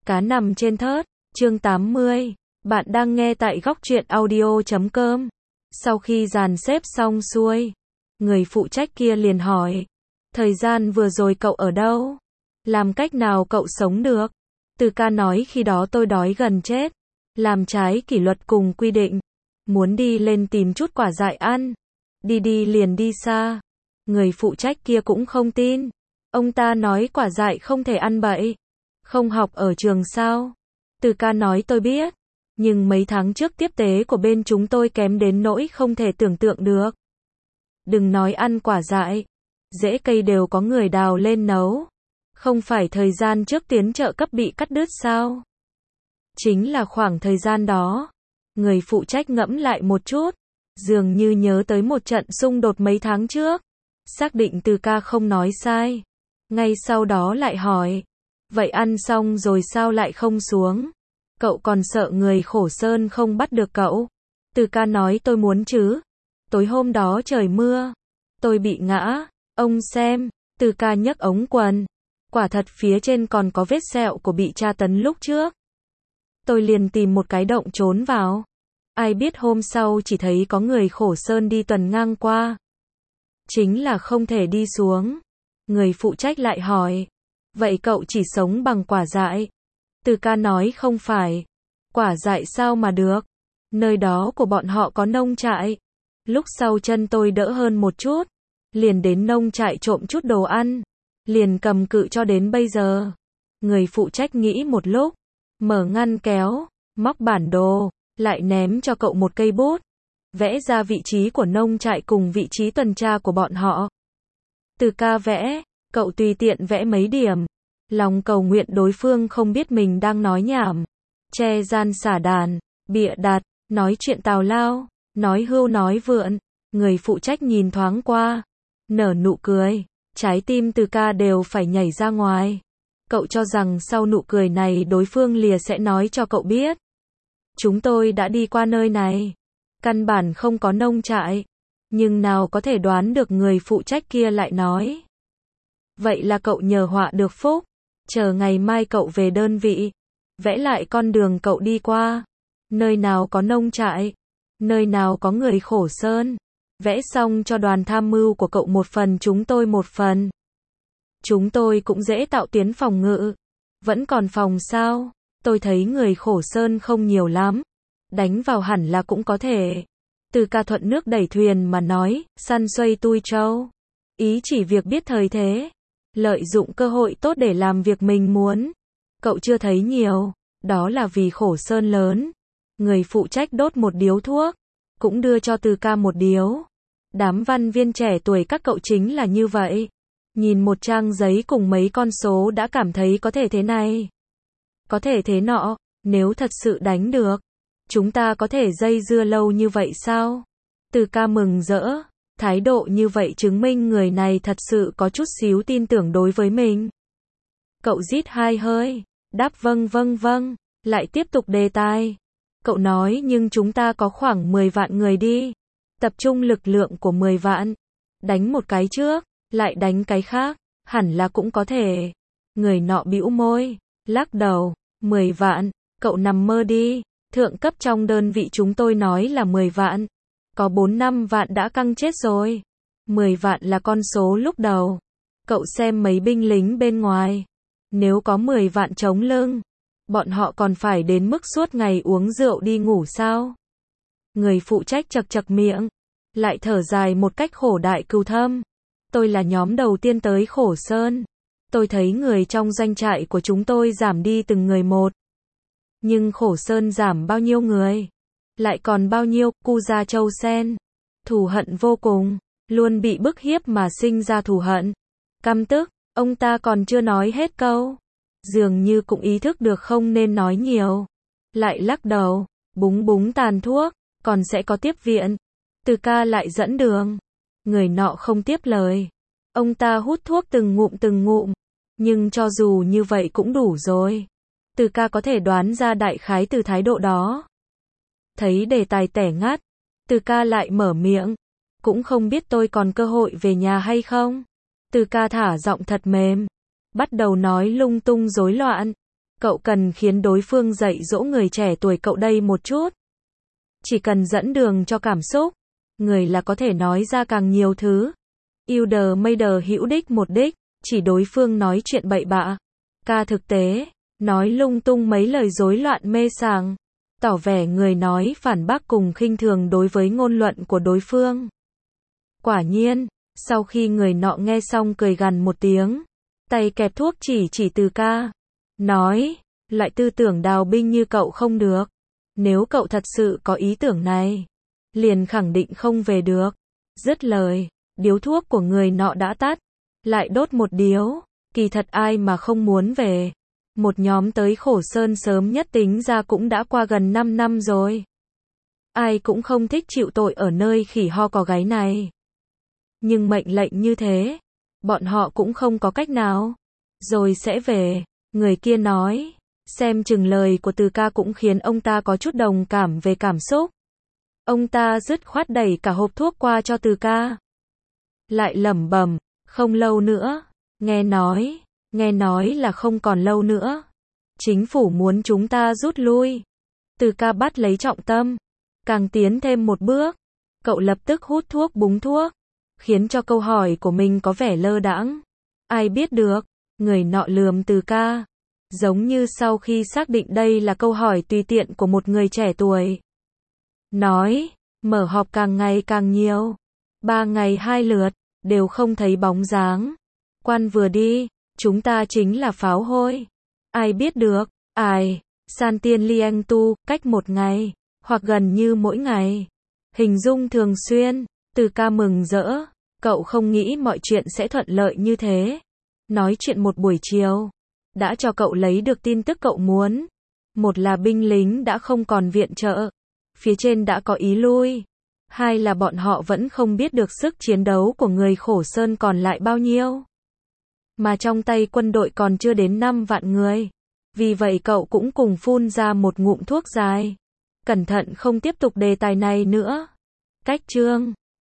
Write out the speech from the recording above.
Cá nằm trên thớt, chương 80. Bạn đang nghe tại góc truyện audio.com. Sau khi dàn xếp xong xuôi, người phụ trách kia liền hỏi, thời gian vừa rồi cậu ở đâu? Làm cách nào cậu sống được? Từ ca nói khi đó tôi đói gần chết, làm trái kỷ luật cùng quy định, muốn đi lên tìm chút quả dại ăn, đi liền đi xa. Người phụ trách kia cũng không tin, ông ta nói quả dại không thể ăn bậy. Không học ở trường sao? Từ ca nói tôi biết, nhưng mấy tháng trước tiếp tế của bên chúng tôi kém đến nỗi không thể tưởng tượng được. Đừng nói ăn quả dại, rễ cây đều có người đào lên nấu. Không phải thời gian trước tiến trợ cấp bị cắt đứt sao? Chính là khoảng thời gian đó. Người phụ trách ngẫm lại một chút, dường như nhớ tới một trận xung đột mấy tháng trước. Xác định Từ ca không nói sai. Ngay sau đó lại hỏi, vậy ăn xong rồi sao lại không xuống? Cậu còn sợ người khổ sơn không bắt được cậu? Từ ca nói tôi muốn chứ. Tối hôm đó trời mưa, tôi bị ngã, ông xem. Từ ca nhấc ống quần, quả thật phía trên còn có vết sẹo của bị tra tấn lúc trước. Tôi liền tìm một cái động trốn vào. Ai biết hôm sau chỉ thấy có người khổ sơn đi tuần ngang qua. Chính là không thể đi xuống. Người phụ trách lại hỏi, vậy cậu chỉ sống bằng quả dại? Từ ca nói không phải. Quả dại sao mà được? Nơi đó của bọn họ có nông trại. Lúc sau chân tôi đỡ hơn một chút, liền đến nông trại trộm chút đồ ăn, liền cầm cự cho đến bây giờ. Người phụ trách nghĩ một lúc, mở ngăn kéo, móc bản đồ, lại ném cho cậu một cây bút, vẽ ra vị trí của nông trại cùng vị trí tuần tra của bọn họ. Từ ca vẽ, cậu tùy tiện vẽ mấy điểm, lòng cầu nguyện đối phương không biết mình đang nói nhảm, che gian xả đàn, bịa đặt, nói chuyện tào lao, nói hưu nói vượn. Người phụ trách nhìn thoáng qua, nở nụ cười, trái tim Từ ca đều phải nhảy ra ngoài. Cậu cho rằng sau nụ cười này đối phương lìa sẽ nói cho cậu biết, chúng tôi đã đi qua nơi này, căn bản không có nông trại. Nhưng nào có thể đoán được người phụ trách kia lại nói, vậy là cậu nhờ họa được phúc, chờ ngày mai cậu về đơn vị, vẽ lại con đường cậu đi qua, nơi nào có nông trại, nơi nào có người khổ sơn, vẽ xong cho đoàn tham mưu của cậu một phần, chúng tôi một phần. Chúng tôi cũng dễ tạo tiến phòng ngự. Vẫn còn phòng sao? Tôi thấy người khổ sơn không nhiều lắm, đánh vào hẳn là cũng có thể. Từ ca thuận nước đẩy thuyền mà nói, săn xoay tui trâu. Ý chỉ việc biết thời thế, lợi dụng cơ hội tốt để làm việc mình muốn. Cậu chưa thấy nhiều, đó là vì khổ sơn lớn. Người phụ trách đốt một điếu thuốc, cũng đưa cho Từ ca một điếu. Đám văn viên trẻ tuổi các cậu chính là như vậy. Nhìn một trang giấy cùng mấy con số đã cảm thấy có thể thế này, có thể thế nọ. Nếu thật sự đánh được, chúng ta có thể dây dưa lâu như vậy sao? Từ ca mừng rỡ, thái độ như vậy chứng minh người này thật sự có chút xíu tin tưởng đối với mình. Cậu rít hai hơi, đáp vâng, lại tiếp tục đề tài. Cậu nói nhưng chúng ta có khoảng 10 vạn người đi, tập trung lực lượng của 10 vạn, đánh một cái trước, lại đánh cái khác, hẳn là cũng có thể. Người nọ bĩu môi, lắc đầu, 10 vạn, cậu nằm mơ đi, thượng cấp trong đơn vị chúng tôi nói là 10 vạn, có 4-5 vạn đã căng chết rồi. 10 vạn là con số lúc đầu. Cậu xem mấy binh lính bên ngoài, nếu có 10 vạn chống lưng, bọn họ còn phải đến mức suốt ngày uống rượu đi ngủ sao? Người phụ trách chật miệng, lại thở dài một cách khổ đại cừu thâm. Tôi là nhóm đầu tiên tới khổ sơn. Tôi thấy người trong doanh trại của chúng tôi giảm đi từng người một. Nhưng khổ sơn giảm bao nhiêu người? Lại còn bao nhiêu cu gia châu sen? Thù hận vô cùng, luôn bị bức hiếp mà sinh ra thù hận. Căm tức, ông ta còn chưa nói hết câu. Dường như cũng ý thức được không nên nói nhiều. Lại lắc đầu, búng tàn thuốc, còn sẽ có tiếp viện. Từ ca lại dẫn đường. Người nọ không tiếp lời. Ông ta hút thuốc từng ngụm. Nhưng cho dù như vậy cũng đủ rồi. Từ ca có thể đoán ra đại khái từ thái độ đó. Thấy đề tài tẻ ngắt, Từ ca lại mở miệng. Cũng không biết tôi còn cơ hội về nhà hay không? Từ ca thả giọng thật mềm, bắt đầu nói lung tung rối loạn. Cậu cần khiến đối phương dạy dỗ người trẻ tuổi cậu đây một chút. Chỉ cần dẫn đường cho cảm xúc, người là có thể nói ra càng nhiều thứ. Ilder Meider hữu đích một đích, chỉ đối phương nói chuyện bậy bạ. Ca thực tế, nói lung tung mấy lời rối loạn mê sảng, tỏ vẻ người nói phản bác cùng khinh thường đối với ngôn luận của đối phương. Quả nhiên, sau khi người nọ nghe xong cười gằn một tiếng, tay kẹp thuốc chỉ Từ Ca, nói, loại tư tưởng đào binh như cậu không được. Nếu cậu thật sự có ý tưởng này, liền khẳng định không về được. Dứt lời, điếu thuốc của người nọ đã tắt, lại đốt một điếu. Kỳ thật ai mà không muốn về. Một nhóm tới Khổ Sơn sớm nhất tính ra cũng đã qua gần 5 năm rồi. Ai cũng không thích chịu tội ở nơi khỉ ho có gáy này. Nhưng mệnh lệnh như thế, bọn họ cũng không có cách nào. Rồi sẽ về, người kia nói. Xem chừng lời của Từ Ca cũng khiến ông ta có chút đồng cảm về cảm xúc. Ông ta dứt khoát đẩy cả hộp thuốc qua cho Từ Ca. Lại lẩm bẩm, không lâu nữa, nghe nói là không còn lâu nữa. Chính phủ muốn chúng ta rút lui. Từ Ca bắt lấy trọng tâm, càng tiến thêm một bước. Cậu lập tức hút thuốc búng thuốc, khiến cho câu hỏi của mình có vẻ lơ đãng. Ai biết được, người nọ lườm Từ Ca, giống như sau khi xác định đây là câu hỏi tùy tiện của một người trẻ tuổi. Nói, mở họp càng ngày càng nhiều. 3 ngày 2 lượt, đều không thấy bóng dáng. Quan vừa đi, chúng ta chính là pháo hôi. Ai biết được, ai, San Tiên Lieng Tu, cách 1 ngày, hoặc gần như mỗi ngày. Hình dung thường xuyên, Từ Ca mừng rỡ, cậu không nghĩ mọi chuyện sẽ thuận lợi như thế. Nói chuyện một buổi chiều, đã cho cậu lấy được tin tức cậu muốn. Một là binh lính đã không còn viện trợ, phía trên đã có ý lui. Hai là bọn họ vẫn không biết được sức chiến đấu của người Khổ Sơn còn lại bao nhiêu. Mà trong tay quân đội còn chưa đến 5 vạn người. Vì vậy cậu cũng cùng phun ra một ngụm thuốc dài. Cẩn thận không tiếp tục đề tài này nữa. Cách chương